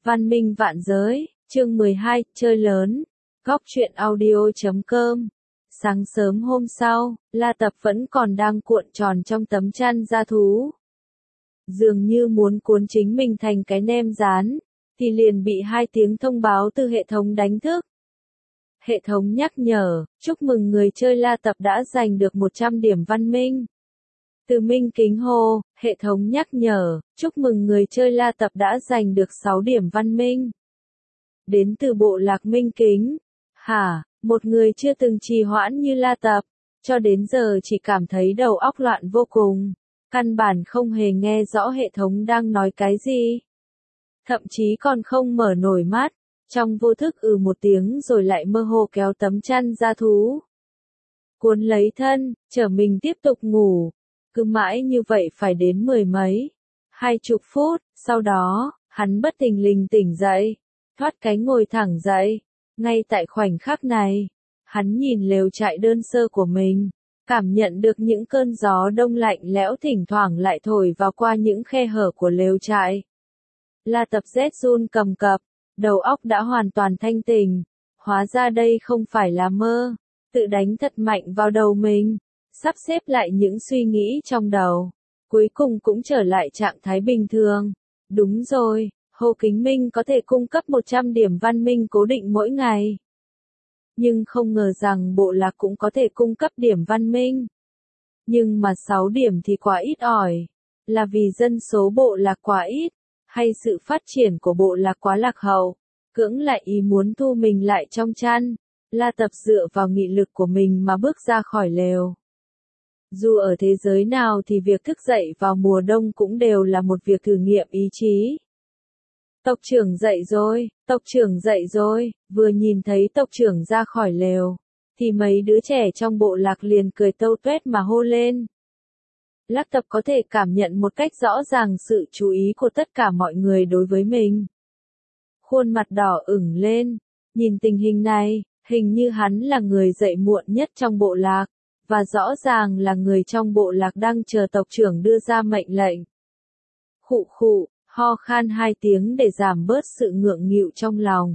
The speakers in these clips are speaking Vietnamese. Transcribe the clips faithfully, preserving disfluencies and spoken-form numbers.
Văn minh vạn giới, chương mười hai, chơi lớn. Góc truyện audio chấm com. Sáng sớm hôm sau, La Tập vẫn còn đang cuộn tròn trong tấm chăn da thú. Dường như muốn cuốn chính mình thành cái nem rán, thì liền bị hai tiếng thông báo từ hệ thống đánh thức. Hệ thống nhắc nhở, chúc mừng người chơi La Tập đã giành được một trăm điểm văn minh. Từ Minh Kính hô, hệ thống nhắc nhở, chúc mừng người chơi La Tập đã giành được sáu điểm văn minh. Đến từ bộ lạc Minh Kính. Hả, một người chưa từng trì hoãn như La Tập, cho đến giờ chỉ cảm thấy đầu óc loạn vô cùng. Căn bản không hề nghe rõ hệ thống đang nói cái gì. Thậm chí còn không mở nổi mắt, trong vô thức ừ một tiếng rồi lại mơ hồ kéo tấm chăn da thú. Cuốn lấy thân, chở mình tiếp tục ngủ. Cứ mãi như vậy phải đến mười mấy, hai chục phút, sau đó, hắn bất thình lình tỉnh dậy, thoát cái ngồi thẳng dậy. Ngay tại khoảnh khắc này, hắn nhìn lều trại đơn sơ của mình, cảm nhận được những cơn gió đông lạnh lẽo thỉnh thoảng lại thổi vào qua những khe hở của lều trại. La Tập rét run cầm cập, đầu óc đã hoàn toàn thanh tỉnh, hóa ra đây không phải là mơ, tự đánh thật mạnh vào đầu mình. Sắp xếp lại những suy nghĩ trong đầu, cuối cùng cũng trở lại trạng thái bình thường. Đúng rồi, Hồ Kính Minh có thể cung cấp một trăm điểm văn minh cố định mỗi ngày. Nhưng không ngờ rằng bộ lạc cũng có thể cung cấp điểm văn minh. Nhưng mà sáu điểm thì quá ít ỏi. Là vì dân số bộ lạc quá ít, hay sự phát triển của bộ lạc quá lạc hậu, cưỡng lại ý muốn thu mình lại trong chăn. La Tập dựa vào nghị lực của mình mà bước ra khỏi lều. Dù ở thế giới nào thì việc thức dậy vào mùa đông cũng đều là một việc thử nghiệm ý chí. Tộc trưởng dậy rồi, tộc trưởng dậy rồi, vừa nhìn thấy tộc trưởng ra khỏi lều, thì mấy đứa trẻ trong bộ lạc liền cười tâu tuét mà hô lên. La Tập có thể cảm nhận một cách rõ ràng sự chú ý của tất cả mọi người đối với mình. Khuôn mặt đỏ ửng lên, nhìn tình hình này, hình như hắn là người dậy muộn nhất trong bộ lạc. Và rõ ràng là người trong bộ lạc đang chờ tộc trưởng đưa ra mệnh lệnh. Khụ khụ, ho khan hai tiếng để giảm bớt sự ngượng nghịu trong lòng.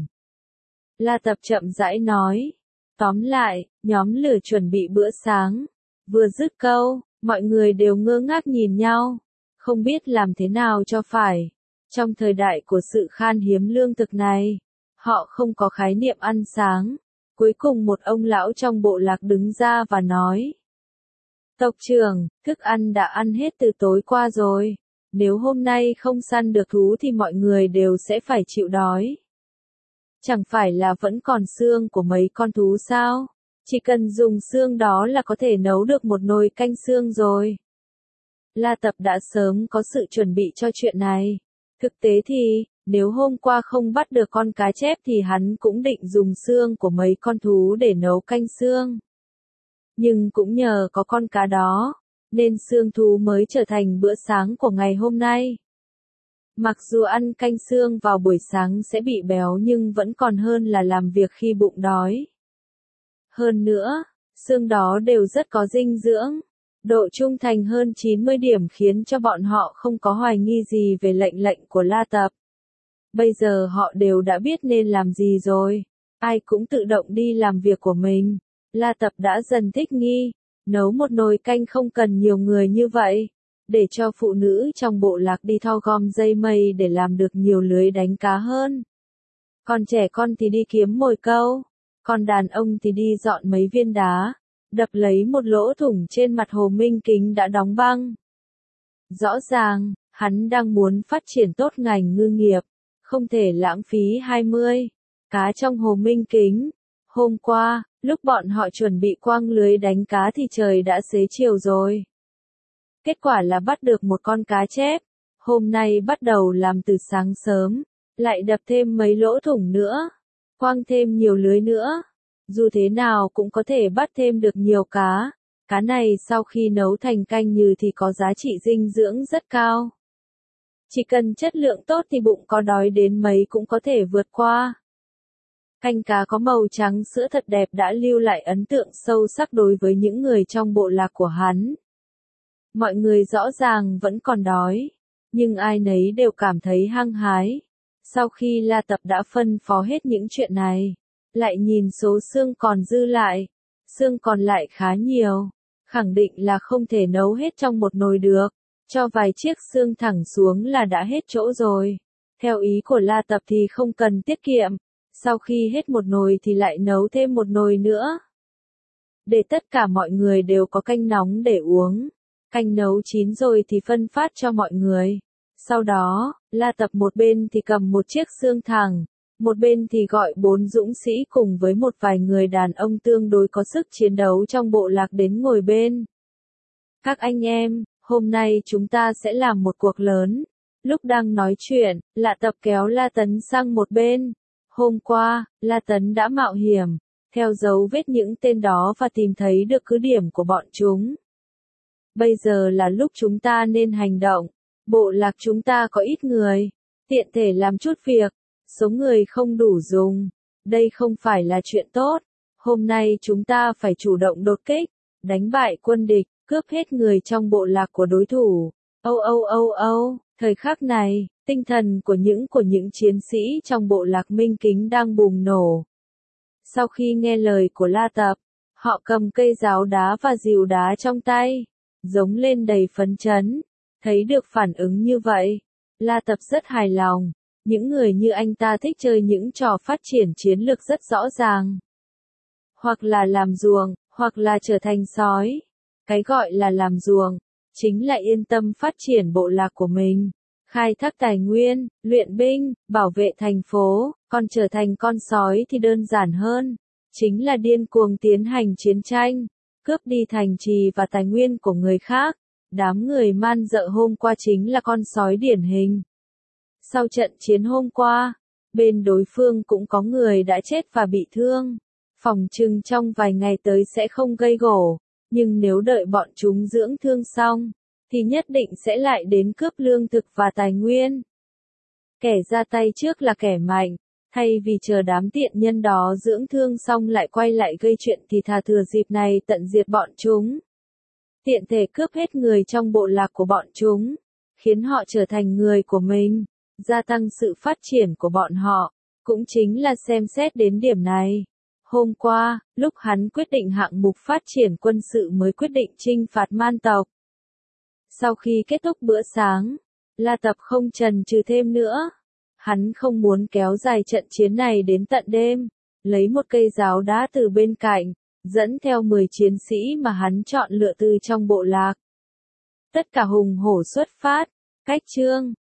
La Tập chậm rãi nói. Tóm lại, nhóm lửa chuẩn bị bữa sáng. Vừa dứt câu, mọi người đều ngơ ngác nhìn nhau. Không biết làm thế nào cho phải. Trong thời đại của sự khan hiếm lương thực này, họ không có khái niệm ăn sáng. Cuối cùng một ông lão trong bộ lạc đứng ra và nói. Tộc trưởng, thức ăn đã ăn hết từ tối qua rồi. Nếu hôm nay không săn được thú thì mọi người đều sẽ phải chịu đói. Chẳng phải là vẫn còn xương của mấy con thú sao? Chỉ cần dùng xương đó là có thể nấu được một nồi canh xương rồi. La Tập đã sớm có sự chuẩn bị cho chuyện này. Thực tế thì, nếu hôm qua không bắt được con cá chép thì hắn cũng định dùng xương của mấy con thú để nấu canh xương. Nhưng cũng nhờ có con cá đó, nên xương thú mới trở thành bữa sáng của ngày hôm nay. Mặc dù ăn canh xương vào buổi sáng sẽ bị béo nhưng vẫn còn hơn là làm việc khi bụng đói. Hơn nữa, xương đó đều rất có dinh dưỡng. Độ trung thành hơn chín mươi điểm khiến cho bọn họ không có hoài nghi gì về lệnh lệnh của La Tập. Bây giờ họ đều đã biết nên làm gì rồi. Ai cũng tự động đi làm việc của mình. La Tập đã dần thích nghi. Nấu một nồi canh không cần nhiều người như vậy. Để cho phụ nữ trong bộ lạc đi thau gom dây mây để làm được nhiều lưới đánh cá hơn. Còn trẻ con thì đi kiếm mồi câu. Còn đàn ông thì đi dọn mấy viên đá. Đập lấy một lỗ thủng trên mặt hồ Minh Kính đã đóng băng. Rõ ràng, hắn đang muốn phát triển tốt ngành ngư nghiệp. Không thể lãng phí hai mươi cá trong hồ Minh Kính. Hôm qua, lúc bọn họ chuẩn bị quăng lưới đánh cá thì trời đã xế chiều rồi. Kết quả là bắt được một con cá chép. Hôm nay bắt đầu làm từ sáng sớm, lại đập thêm mấy lỗ thủng nữa, quăng thêm nhiều lưới nữa. Dù thế nào cũng có thể bắt thêm được nhiều cá. Cá này sau khi nấu thành canh nhừ thì có giá trị dinh dưỡng rất cao. Chỉ cần chất lượng tốt thì bụng có đói đến mấy cũng có thể vượt qua. Canh cá có màu trắng sữa thật đẹp đã lưu lại ấn tượng sâu sắc đối với những người trong bộ lạc của hắn. Mọi người rõ ràng vẫn còn đói, nhưng ai nấy đều cảm thấy hăng hái. Sau khi La Tập đã phân phó hết những chuyện này, lại nhìn số xương còn dư lại, xương còn lại khá nhiều, khẳng định là không thể nấu hết trong một nồi được, cho vài chiếc xương thẳng xuống là đã hết chỗ rồi. Theo ý của La Tập thì không cần tiết kiệm, sau khi hết một nồi thì lại nấu thêm một nồi nữa. Để tất cả mọi người đều có canh nóng để uống. Canh nấu chín rồi thì phân phát cho mọi người. Sau đó, La Tập một bên thì cầm một chiếc xương thẳng, một bên thì gọi bốn dũng sĩ cùng với một vài người đàn ông tương đối có sức chiến đấu trong bộ lạc đến ngồi bên. Các anh em, hôm nay chúng ta sẽ làm một cuộc lớn. Lúc đang nói chuyện, La Tập kéo La Tấn sang một bên. Hôm qua, La Tấn đã mạo hiểm, theo dấu vết những tên đó và tìm thấy được cứ điểm của bọn chúng. Bây giờ là lúc chúng ta nên hành động. Bộ lạc chúng ta có ít người, tiện thể làm chút việc, số người không đủ dùng. Đây không phải là chuyện tốt. Hôm nay chúng ta phải chủ động đột kích, đánh bại quân địch, cướp hết người trong bộ lạc của đối thủ. Âu âu âu âu, thời khắc này, tinh thần của những của những chiến sĩ trong bộ lạc Minh Kính đang bùng nổ. Sau khi nghe lời của La Tập, họ cầm cây giáo đá và dìu đá trong tay, giống lên đầy phấn chấn. Thấy được phản ứng như vậy, La Tập rất hài lòng. Những người như anh ta thích chơi những trò phát triển chiến lược rất rõ ràng. Hoặc là làm ruồng, hoặc là trở thành sói. Cái gọi là làm ruồng, chính là yên tâm phát triển bộ lạc của mình, khai thác tài nguyên, luyện binh, bảo vệ thành phố, còn trở thành con sói thì đơn giản hơn, chính là điên cuồng tiến hành chiến tranh, cướp đi thành trì và tài nguyên của người khác. Đám người man dợ hôm qua chính là con sói điển hình. Sau trận chiến hôm qua, bên đối phương cũng có người đã chết và bị thương. Phòng trừng trong vài ngày tới sẽ không gây gổ, nhưng nếu đợi bọn chúng dưỡng thương xong, thì nhất định sẽ lại đến cướp lương thực và tài nguyên. Kẻ ra tay trước là kẻ mạnh, thay vì chờ đám tiện nhân đó dưỡng thương xong lại quay lại gây chuyện thì thà thừa dịp này tận diệt bọn chúng. Tiện thể cướp hết người trong bộ lạc của bọn chúng, khiến họ trở thành người của mình, gia tăng sự phát triển của bọn họ, cũng chính là xem xét đến điểm này. Hôm qua, lúc hắn quyết định hạng mục phát triển quân sự mới quyết định trinh phạt man tộc. Sau khi kết thúc bữa sáng, La Tập không chần chừ thêm nữa. Hắn không muốn kéo dài trận chiến này đến tận đêm, lấy một cây giáo đá từ bên cạnh, dẫn theo mười chiến sĩ mà hắn chọn lựa từ trong bộ lạc. Tất cả hùng hổ xuất phát, cách chương.